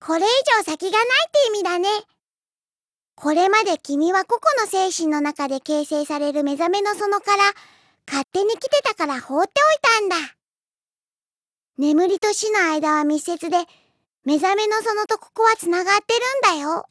これ以上先がないって意味だね。これまで君は個々の精神の中で形成される目覚めの園から勝手に来てたから放っておいたんだ。眠りと死の間は密接で、目覚めの園とここはつながってるんだよ。